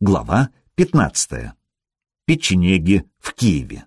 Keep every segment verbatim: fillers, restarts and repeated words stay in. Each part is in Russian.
Глава пятнадцатая. Печенеги в Киеве.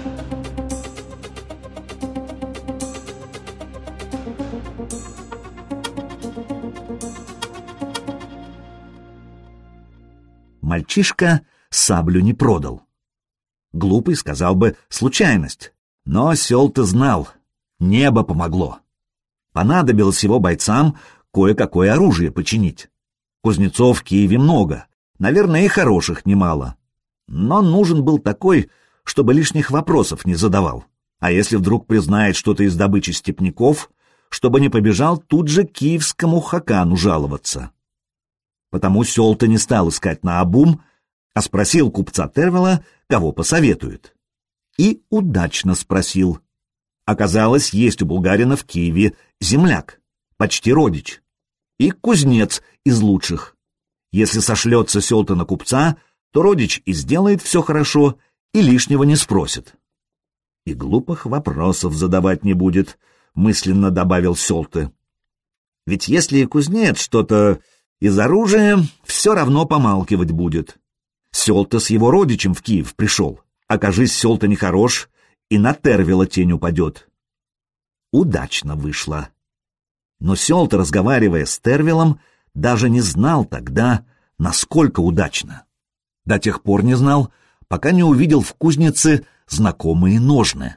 Мальчишка саблю не продал. Глупый сказал бы случайность, но Сёлте знал, небо помогло. Понадобилось его бойцам кое-какое оружие починить. Кузнецов в Киеве много, наверное, и хороших немало. Но нужен был такой, чтобы лишних вопросов не задавал. А если вдруг признает что-то из добычи степняков, чтобы не побежал тут же к киевскому хакану жаловаться. Потому Сёлте не стал искать наобум, а спросил купца Тервела, кого посоветует. И удачно спросил. Оказалось, есть у булгарина в Киеве земляк, почти родич, и кузнец из лучших. Если сошлется Сёлте на купца, то родич и сделает все хорошо, и лишнего не спросит. И глупых вопросов задавать не будет, мысленно добавил Сёлте. Ведь если и кузнец что-то из оружия, все равно помалкивать будет. Сёлте с его родичем в Киев пришел. Окажись, Сёлте нехорош, и на Тервела тень упадет. Удачно вышло. Но Сёлте, разговаривая с Тервелом, даже не знал тогда, насколько удачно. До тех пор не знал, пока не увидел в кузнице знакомые ножны.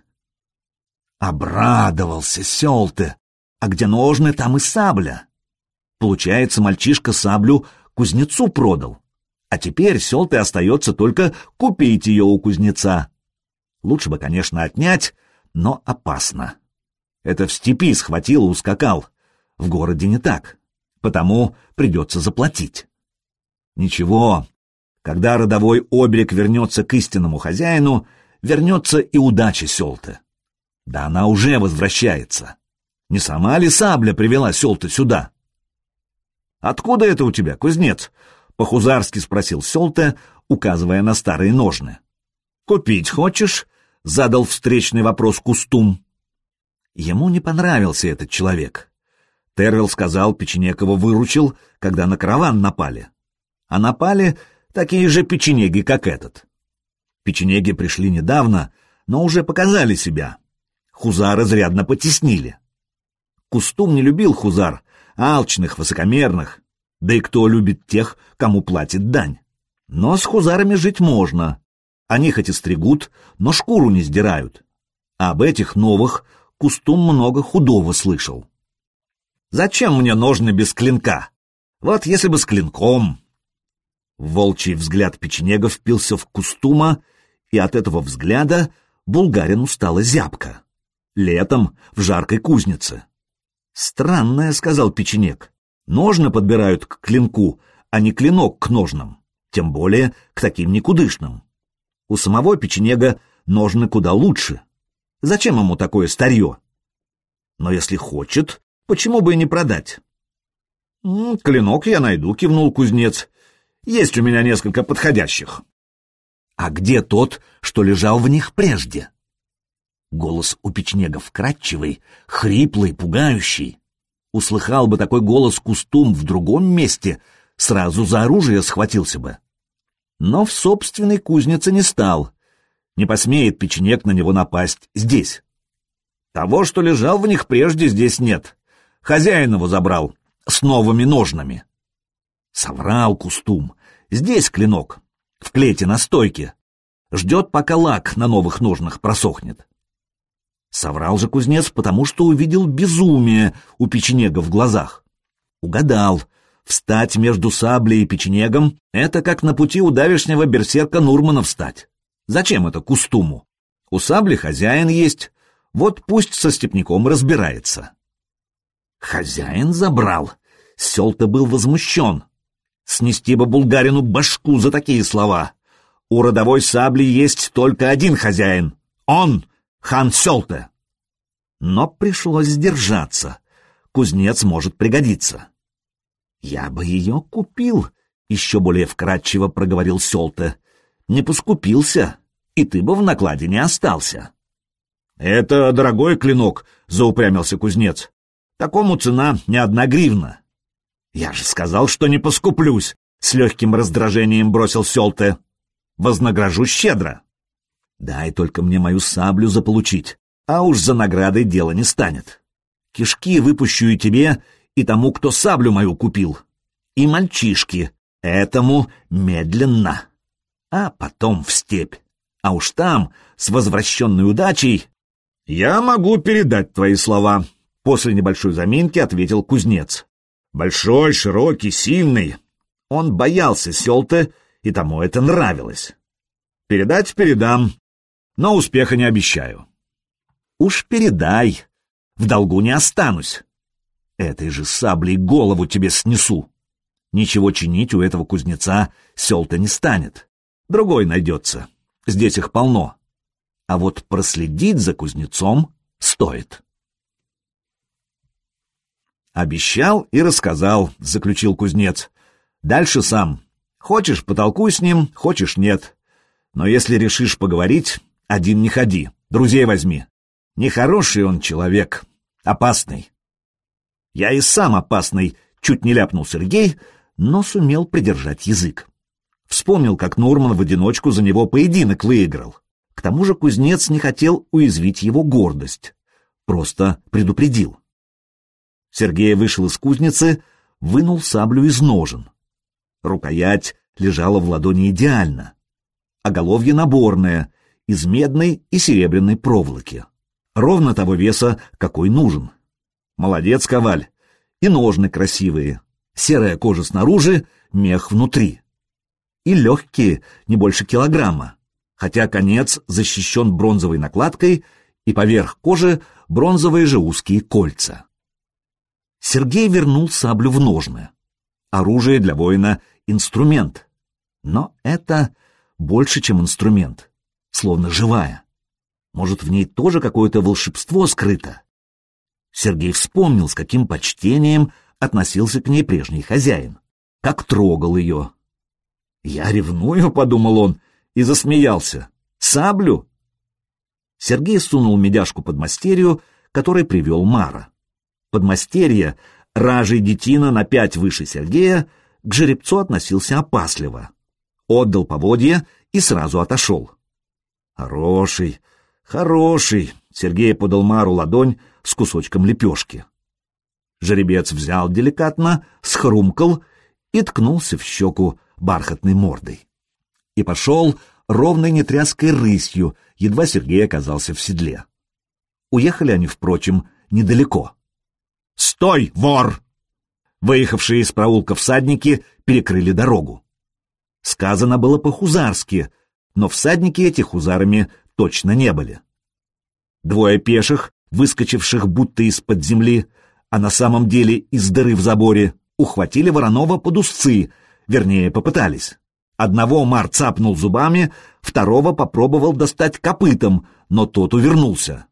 Обрадовался Сёлте. А где ножны, там и сабля. Получается, мальчишка саблю кузнецу продал. А теперь Сёлте остается только купить ее у кузнеца. Лучше бы, конечно, отнять, но опасно. Это в степи схватил и ускакал. В городе не так, потому придется заплатить. Ничего, когда родовой оберег вернется к истинному хозяину, вернется и удача Сёлте. Да она уже возвращается. Не сама ли сабля привела Сёлте сюда? «Откуда это у тебя, кузнец?» — по-хузарски спросил Сёлте, указывая на старые ножны. «Купить хочешь?» — задал встречный вопрос Кустум. Ему не понравился этот человек. Тервел сказал, Печенекова выручил, когда на караван напали. А напали такие же печенеги, как этот. Печенеги пришли недавно, но уже показали себя. Хузар изрядно потеснили. Кустум не любил хузар, алчных, высокомерных, да и кто любит тех, кому платит дань. Но с хузарами жить можно. Они хоть и стригут, но шкуру не сдирают. А об этих новых Кустум много худого слышал. «Зачем мне ножны без клинка? Вот если бы с клинком...» Волчий взгляд печенега впился в Кустума, и от этого взгляда булгарину стало зябко. Летом в жаркой кузнице. «Странное», — сказал печенег. «Ножны подбирают к клинку, а не клинок к ножнам, тем более к таким никудышным. У самого печенега ножны куда лучше. Зачем ему такое старье? Но если хочет, почему бы и не продать?» «М, «Клинок я найду», — кивнул кузнец. «Есть у меня несколько подходящих». «А где тот, что лежал в них прежде?» Голос у печенега вкрадчивый, хриплый, пугающий. Услыхал бы такой голос Кустум в другом месте, сразу за оружие схватился бы. Но в собственной кузнице не стал. Не посмеет печенег на него напасть здесь. Того, что лежал в них прежде, здесь нет. Хозяин его забрал с новыми ножнами. Соврал Кустум. Здесь клинок, в клете на стойке. Ждет, пока лак на новых ножнах просохнет. Соврал же кузнец, потому что увидел безумие у печенега в глазах. Угадал. Встать между саблей и печенегом — это как на пути у давешнего берсерка Нурмана встать. Зачем это Кустуму? У сабли хозяин есть, вот пусть со степняком разбирается. Хозяин забрал. Сёлте был возмущен. Снести бы булгарину башку за такие слова. У родовой сабли есть только один хозяин. Он — хан Сёлте. Но пришлось сдержаться. Кузнец может пригодиться. «Я бы ее купил», — еще более вкратчиво проговорил Сёлте. «Не поскупился, и ты бы в накладе не остался». «Это дорогой клинок», — заупрямился кузнец. «Такому цена не одна гривна». «Я же сказал, что не поскуплюсь», — с легким раздражением бросил Сёлте. Вознагражу щедро. Дай только мне мою саблю заполучить, а уж за наградой дело не станет. Кишки выпущу и тебе, и тому, кто саблю мою купил. И мальчишке, этому медленно. А потом в степь. А уж там, с возвращенной удачей... Я могу передать твои слова. После небольшой заминки ответил кузнец. Большой, широкий, сильный. Он боялся Сёлте, и тому это нравилось. Передать передам, но успеха не обещаю. Уж передай, в долгу не останусь. Этой же саблей голову тебе снесу. Ничего чинить у этого кузнеца Сёлте не станет. Другой найдется, здесь их полно. А вот проследить за кузнецом стоит. Обещал и рассказал, заключил кузнец. Дальше сам. Хочешь, потолкуй с ним, хочешь, нет. Но если решишь поговорить, один не ходи, друзей возьми. Нехороший он человек, опасный. Я и сам опасный, чуть не ляпнул Сергей, но сумел придержать язык. Вспомнил, как Нурман в одиночку за него поединок выиграл. К тому же кузнец не хотел уязвить его гордость. Просто предупредил. Сергей вышел из кузницы, вынул саблю из ножен. Рукоять лежала в ладони идеально. Оголовье наборное, из медной и серебряной проволоки. Ровно того веса, какой нужен. Молодец, коваль. И ножны красивые. Серая кожа снаружи, мех внутри. И легкие, не больше килограмма. Хотя конец защищен бронзовой накладкой, и поверх кожи бронзовые же узкие кольца. Сергей вернул саблю в ножны. Оружие для воина — инструмент. Но это больше, чем инструмент. Словно живая. Может, в ней тоже какое-то волшебство скрыто? Сергей вспомнил, с каким почтением относился к ней прежний хозяин. Как трогал ее. «Я ревную», — подумал он, и засмеялся. «Саблю?» Сергей сунул медяшку подмастерью, который привел Мара. Подмастерье, ражей детина на пять выше Сергея, к жеребцу относился опасливо. Отдал поводья и сразу отошел. «Хороший, хороший», — Сергей подал Мару ладонь с кусочком лепешки. Жеребец взял деликатно, схрумкал и ткнулся в щеку бархатной мордой. И пошел ровной нетряской рысью, едва Сергей оказался в седле. Уехали они, впрочем, недалеко. «Стой, вор!» Выехавшие из проулка всадники перекрыли дорогу. Сказано было по-хузарски, но всадники эти хузарами точно не были. Двое пеших, выскочивших будто из-под земли, а на самом деле из дыры в заборе, ухватили Воронова под узцы, вернее, попытались. Одного Мар цапнул зубами, второго попробовал достать копытом, но тот увернулся.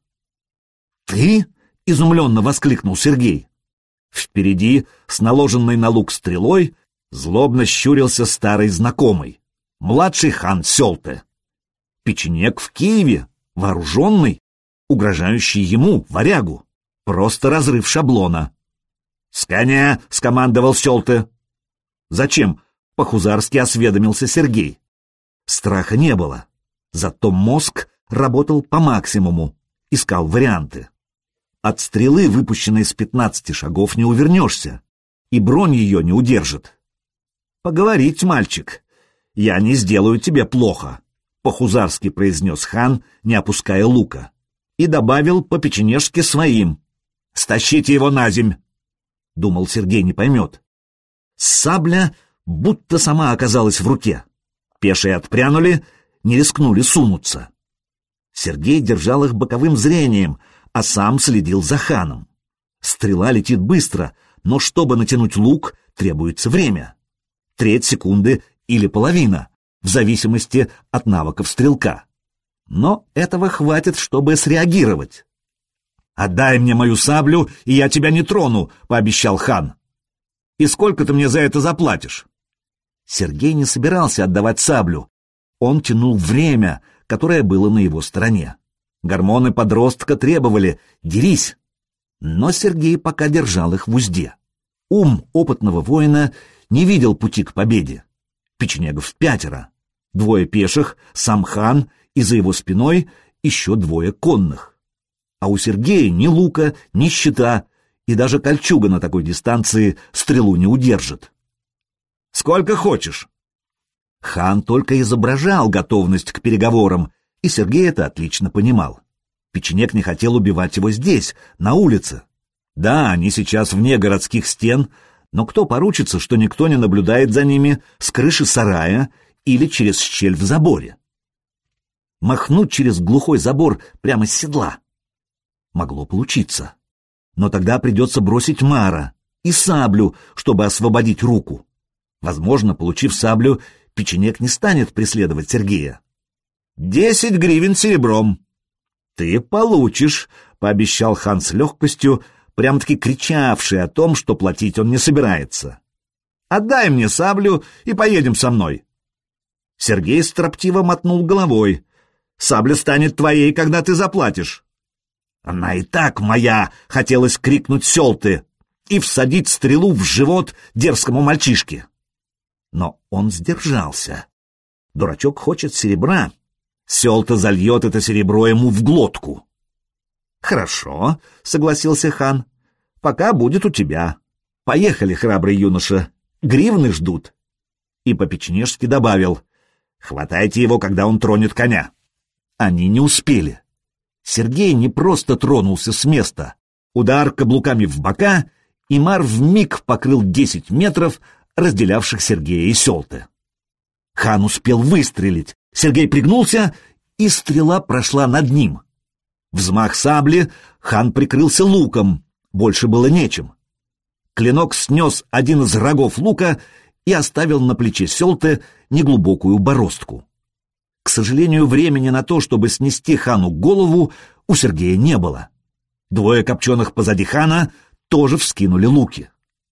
«Ты?» — изумленно воскликнул Сергей. Впереди, с наложенной на лук стрелой, злобно щурился старый знакомый, младший хан Сёлте. Печенек в Киеве, вооруженный, угрожающий ему, варягу. Просто разрыв шаблона. «С коня!» — скомандовал Сёлте. «Зачем?» — по-хузарски осведомился Сергей. Страха не было, зато мозг работал по максимуму, искал варианты. От стрелы, выпущенной с пятнадцати шагов, не увернешься, и бронь ее не удержит. «Поговорить, мальчик, я не сделаю тебе плохо», — по-хузарски произнес хан, не опуская лука, и добавил по печенежски своим: «Стащите его наземь!» Думал, Сергей не поймет. Сабля будто сама оказалась в руке. Пешие отпрянули, не рискнули сунуться. Сергей держал их боковым зрением, а сам следил за ханом. Стрела летит быстро, но чтобы натянуть лук, требуется время. Треть секунды или половина, в зависимости от навыков стрелка. Но этого хватит, чтобы среагировать. «Отдай мне мою саблю, и я тебя не трону», — пообещал хан. «И сколько ты мне за это заплатишь?» Сергей не собирался отдавать саблю. Он тянул время, которое было на его стороне. Гормоны подростка требовали «дерись». Но Сергей пока держал их в узде. Ум опытного воина не видел пути к победе. Печенегов пятеро. Двое пеших, сам хан, и за его спиной еще двое конных. А у Сергея ни лука, ни щита, и даже кольчуга на такой дистанции стрелу не удержит. «Сколько хочешь?» Хан только изображал готовность к переговорам, и Сергей это отлично понимал. Печенег не хотел убивать его здесь, на улице. Да, они сейчас вне городских стен, но кто поручится, что никто не наблюдает за ними с крыши сарая или через щель в заборе? Махнуть через глухой забор прямо с седла? Могло получиться. Но тогда придется бросить Мара и саблю, чтобы освободить руку. Возможно, получив саблю, Печенег не станет преследовать Сергея. «Десять гривен серебром». «Ты получишь», — пообещал хан с легкостью, прям-таки кричавший о том, что платить он не собирается. «Отдай мне саблю и поедем со мной». Сергей строптиво мотнул головой. «Сабля станет твоей, когда ты заплатишь». «Она и так моя!» — хотелось крикнуть Сёлты и всадить стрелу в живот дерзкому мальчишке. Но он сдержался. Дурачок хочет серебра. Сёлта зальет это серебро ему в глотку. «Хорошо», — согласился хан, — «пока будет у тебя. Поехали, храбрый юноша, гривны ждут». И по-печенежски добавил: «Хватайте его, когда он тронет коня». Они не успели. Сергей не просто тронулся с места. Удар каблуками в бока, и Мар вмиг покрыл десять метров, разделявших Сергея и Сёлты. Хан успел выстрелить. Сергей пригнулся, и стрела прошла над ним. Взмах сабли, хан прикрылся луком, больше было нечем. Клинок снес один из рогов лука и оставил на плече Сёлты неглубокую бороздку. К сожалению, времени на то, чтобы снести хану голову, у Сергея не было. Двое копченых позади хана тоже вскинули луки.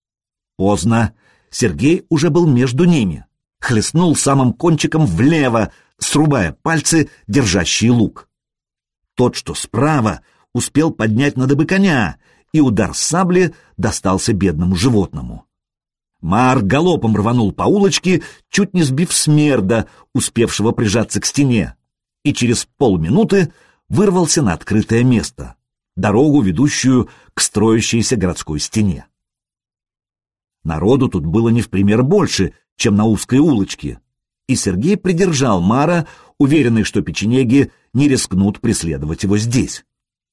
Поздно. Сергей уже был между ними. Хлестнул самым кончиком влево, срубая пальцы, держащие лук. Тот, что справа, успел поднять на дыбы коня, и удар сабли достался бедному животному. Мар галопом рванул по улочке, чуть не сбив смерда, успевшего прижаться к стене, и через полминуты вырвался на открытое место, дорогу, ведущую к строящейся городской стене. Народу тут было не в пример больше, чем на узкой улочке, и Сергей придержал Мара, уверенный, что печенеги не рискнут преследовать его здесь.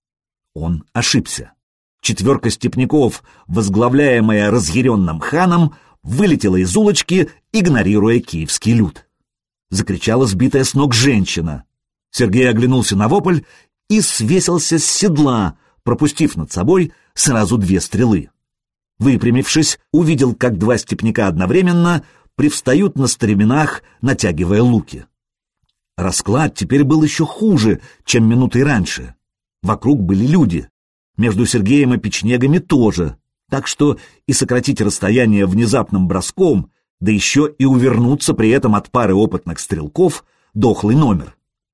Он ошибся. Четверка степняков, возглавляемая разъяренным ханом, вылетела из улочки, игнорируя киевский люд. Закричала сбитая с ног женщина. Сергей оглянулся на вопль и свесился с седла, пропустив над собой сразу две стрелы. Выпрямившись, увидел, как два степняка одновременно привстают на стременах, натягивая луки. Расклад теперь был еще хуже, чем минутой раньше. Вокруг были люди. Между Сергеем и печенегами тоже, так что и сократить расстояние внезапным броском, да еще и увернуться при этом от пары опытных стрелков — дохлый номер.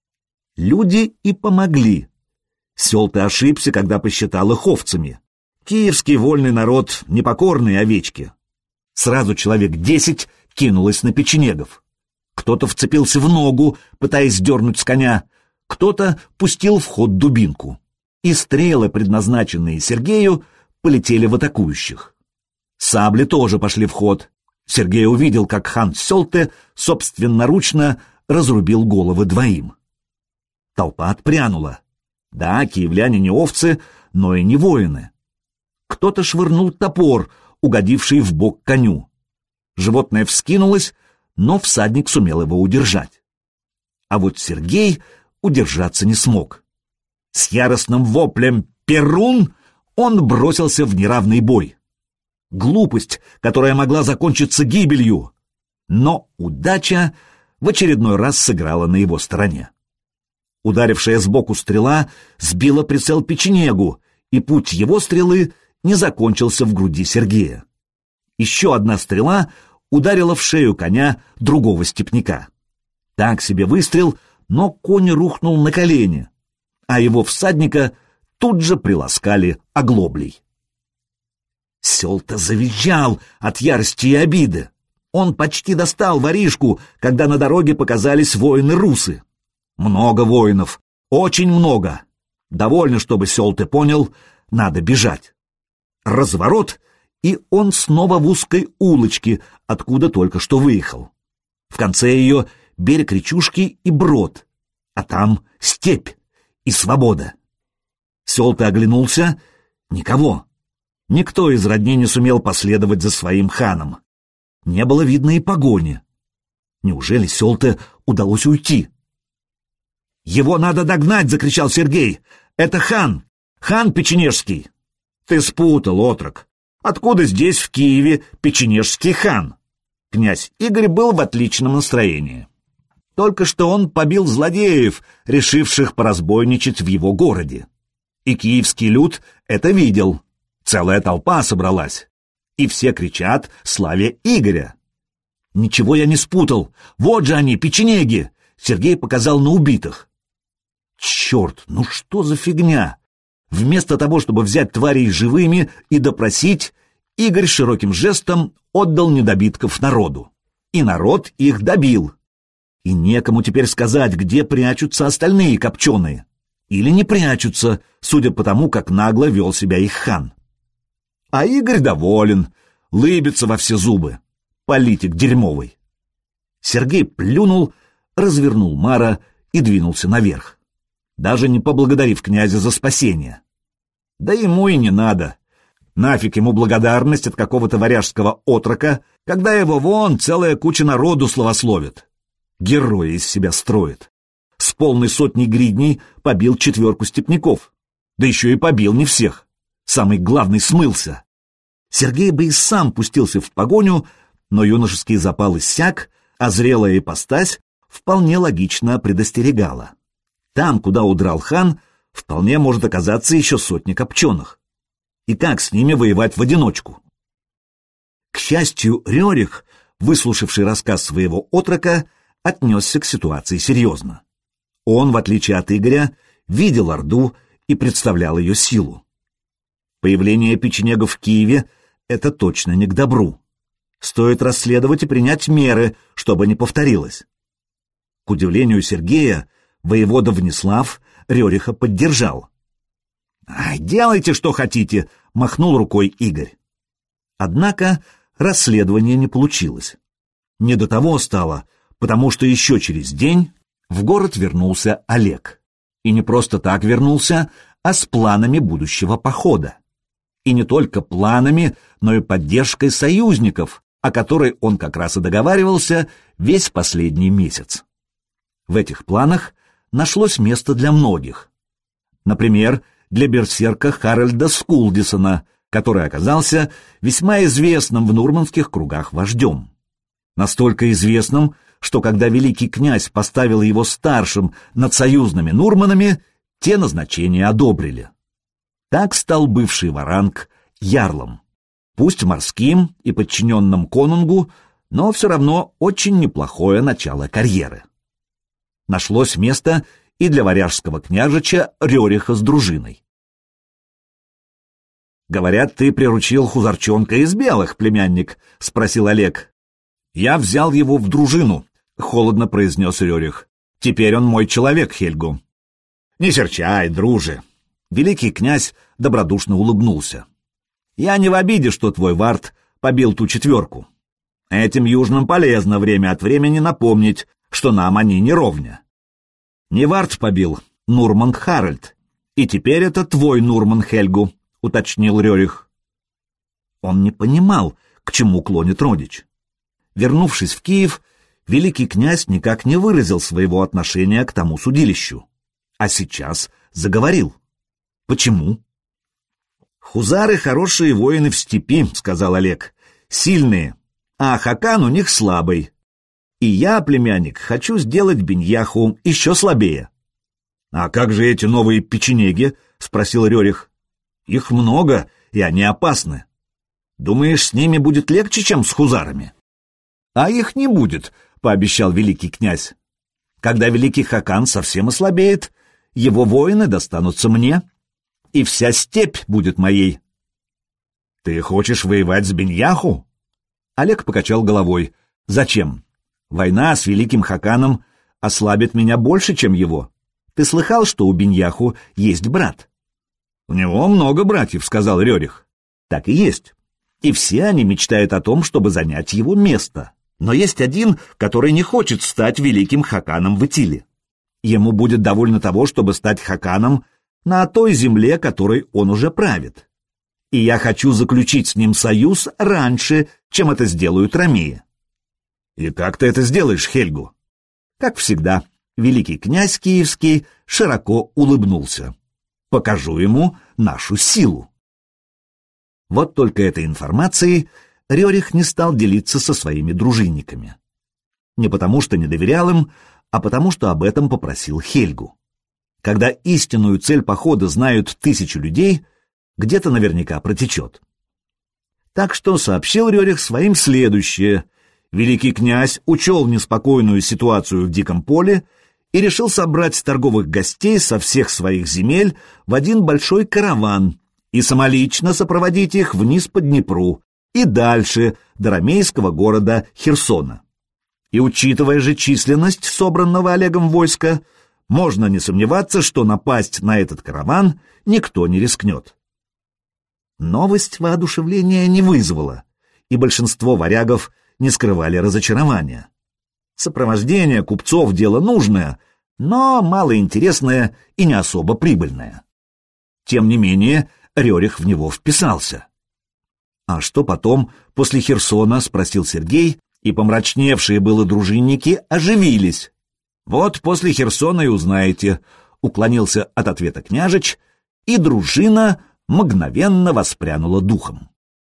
Люди и помогли. Сёлта ошибся, когда посчитал их овцами. Киевский вольный народ — непокорные овечки. Сразу человек десять кинулось на печенегов. Кто-то вцепился в ногу, пытаясь сдернуть с коня, кто-то пустил в ход дубинку. И стрелы, предназначенные Сергею, полетели в атакующих. Сабли тоже пошли в ход. Сергей увидел, как хан Сёлте собственноручно разрубил головы двоим. Толпа отпрянула. Да, киевляне не овцы, но и не воины. Кто-то швырнул топор, угодивший в бок коню. Животное вскинулось, но всадник сумел его удержать. А вот Сергей удержаться не смог. С яростным воплем «Перун!» он бросился в неравный бой. Глупость, которая могла закончиться гибелью. Но удача в очередной раз сыграла на его стороне. Ударившая сбоку стрела сбила прицел печенегу, и путь его стрелы не закончился в груди Сергея. Еще одна стрела ударила в шею коня другого степняка. Так себе выстрел, но конь рухнул на колени, а его всадника тут же приласкали оглоблей. Сёлта завизжал от ярости и обиды. Он почти достал воришку, когда на дороге показались воины-русы. Много воинов, очень много. Довольно, чтобы Сёлте понял, надо бежать. Разворот, и он снова в узкой улочке, откуда только что выехал. В конце ее берег речушки и брод, а там степь и свобода. Сёлте оглянулся — никого. Никто из родни не сумел последовать за своим ханом. Не было видно и погони. Неужели Сёлте удалось уйти? «Его надо догнать!» — закричал Сергей. «Это хан! Хан Печенежский!» «Ты спутал, отрок! Откуда здесь, в Киеве, Печенежский хан?» Князь Игорь был в отличном настроении. Только что он побил злодеев, решивших поразбойничать в его городе. И киевский люд это видел. Целая толпа собралась. И все кричат «Славе Игоря!» «Ничего я не спутал! Вот же они, печенеги!» Сергей показал на убитых. «Черт, ну что за фигня!» Вместо того, чтобы взять тварей живыми и допросить, Игорь широким жестом отдал недобитков народу. И народ их добил. И некому теперь сказать, где прячутся остальные копченые. Или не прячутся, судя по тому, как нагло вел себя их хан. А Игорь доволен, лыбится во все зубы. Политик дерьмовый. Сергей плюнул, развернул Мара и двинулся наверх, даже не поблагодарив князя за спасение. Да ему и не надо. Нафиг ему благодарность от какого-то варяжского отрока, когда его вон целая куча народу славословит. Героя из себя строит. С полной сотней гридней побил четверку степняков. Да еще и побил не всех. Самый главный смылся. Сергей бы и сам пустился в погоню, но юношеский запал иссяк, а зрелая ипостась вполне логично предостерегала. Там, куда удрал хан, вполне может оказаться еще сотня копченых. И как с ними воевать в одиночку? К счастью, Рерих, выслушавший рассказ своего отрока, отнесся к ситуации серьезно. Он, в отличие от Игоря, видел Орду и представлял ее силу. Появление печенегов в Киеве — это точно не к добру. Стоит расследовать и принять меры, чтобы не повторилось. К удивлению Сергея, воевода Внеслав Рериха поддержал. «Ай, делайте, что хотите!» — махнул рукой Игорь. Однако расследование не получилось. Не до того стало, потому что еще через день в город вернулся Олег. И не просто так вернулся, а с планами будущего похода. И не только планами, но и поддержкой союзников, о которой он как раз и договаривался весь последний месяц. В этих планах нашлось место для многих. Например, для берсерка Харальда Скулдисона, который оказался весьма известным в нурманских кругах вождем. Настолько известным, что когда великий князь поставил его старшим над союзными нурманами, те назначения одобрили. Так стал бывший варанг ярлом. Пусть морским и подчиненным конунгу, но все равно очень неплохое начало карьеры. Нашлось место и для варяжского княжича Рериха с дружиной. «Говорят, ты приручил хузарчонка из белых, племянник?» — спросил Олег. «Я взял его в дружину», — холодно произнес Рерих. «Теперь он мой человек, Хельгу». «Не серчай, друже». Великий князь добродушно улыбнулся. «Я не в обиде, что твой вард побил ту четверку. Этим южным полезно время от времени напомнить, что нам они не ровня. Не вард побил, Нурман Харальд, и теперь это твой Нурман Хельгу», — уточнил Рерих. Он не понимал, к чему клонит родич. Вернувшись в Киев, великий князь никак не выразил своего отношения к тому судилищу. А сейчас заговорил. Почему? «Хузары — хорошие воины в степи», — сказал Олег, — «сильные, а Хакан у них слабый. И я, племянник, хочу сделать Беньяху еще слабее». «А как же эти новые печенеги?» — спросил Рерих. «Их много, и они опасны. Думаешь, с ними будет легче, чем с хузарами?» «А их не будет», — пообещал великий князь. «Когда великий Хакан совсем ослабеет, его воины достанутся мне, и вся степь будет моей». «Ты хочешь воевать с Беньяху?» Олег покачал головой. Зачем? Война с великим Хаканом ослабит меня больше, чем его. Ты слыхал, что у Беньяху есть брат? У него много братьев, сказал Рерих. Так и есть. И все они мечтают о том, чтобы занять его место. Но есть один, который не хочет стать великим Хаканом в Итиле. Ему будет довольно того, чтобы стать Хаканом на той земле, которой он уже правит. И я хочу заключить с ним союз раньше, чем это сделают ромеи. И как ты это сделаешь, Хельгу? Как всегда, великий князь киевский широко улыбнулся. Покажу ему нашу силу. Вот только этой информацией Рерих не стал делиться со своими дружинниками. Не потому что не доверял им, а потому что об этом попросил Хельгу. Когда истинную цель похода знают тысячи людей, где-то наверняка протечет. Так что сообщил Рерих своим следующее. Великий князь учел неспокойную ситуацию в Диком поле и решил собрать торговых гостей со всех своих земель в один большой караван и самолично сопроводить их вниз по Днепру и дальше до ромейского города Херсона. И учитывая же численность собранного Олегом войска, можно не сомневаться, что напасть на этот караван никто не рискнет. Новость воодушевления не вызвала, и большинство варягов не скрывали разочарования. Сопровождение купцов — дело нужное, но малоинтересное и не особо прибыльное. Тем не менее, Рерих в него вписался. «А что потом, после Херсона?» — спросил Сергей, и помрачневшие было дружинники оживились. «Вот после Херсона и узнаете», — уклонился от ответа княжич, и дружина мгновенно воспрянула духом.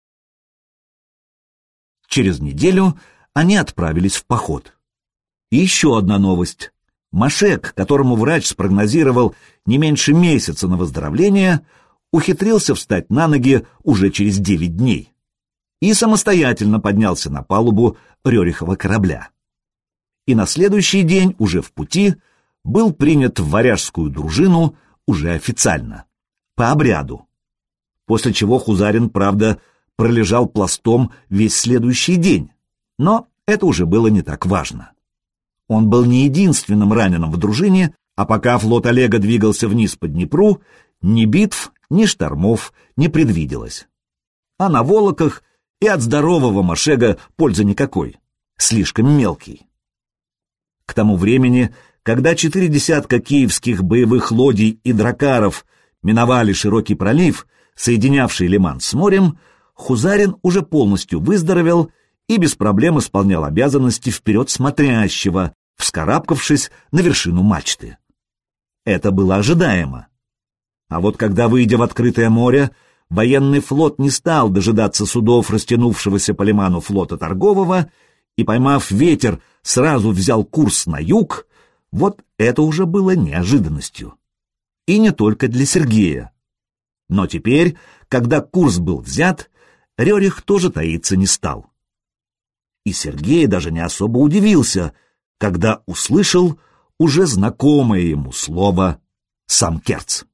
Через неделю они отправились в поход. И еще одна новость. Машек, которому врач спрогнозировал не меньше месяца на выздоровление, ухитрился встать на ноги уже через девять дней и самостоятельно поднялся на палубу Рерихова корабля. И на следующий день, уже в пути, был принят в варяжскую дружину уже официально, по обряду. После чего Хузарин, правда, пролежал пластом весь следующий день, но это уже было не так важно. Он был не единственным раненым в дружине, а пока флот Олега двигался вниз по Днепру, ни битв, ни штормов не предвиделось. А на Волоках и от здорового Машега пользы никакой, слишком мелкий. К тому времени, когда четыре десятка киевских боевых лодий и дракаров миновали широкий пролив, соединявший Лиман с морем, Хузарин уже полностью выздоровел и без проблем исполнял обязанности вперед смотрящего, вскарабкавшись на вершину мачты. Это было ожидаемо. А вот когда, выйдя в открытое море, военный флот не стал дожидаться судов растянувшегося по лиману флота торгового и, поймав ветер, сразу взял курс на юг, вот это уже было неожиданностью. И не только для Сергея. Но теперь, когда курс был взят, Рерих тоже таиться не стал. И Сергей даже не особо удивился, когда услышал уже знакомое ему слово «Самкерц».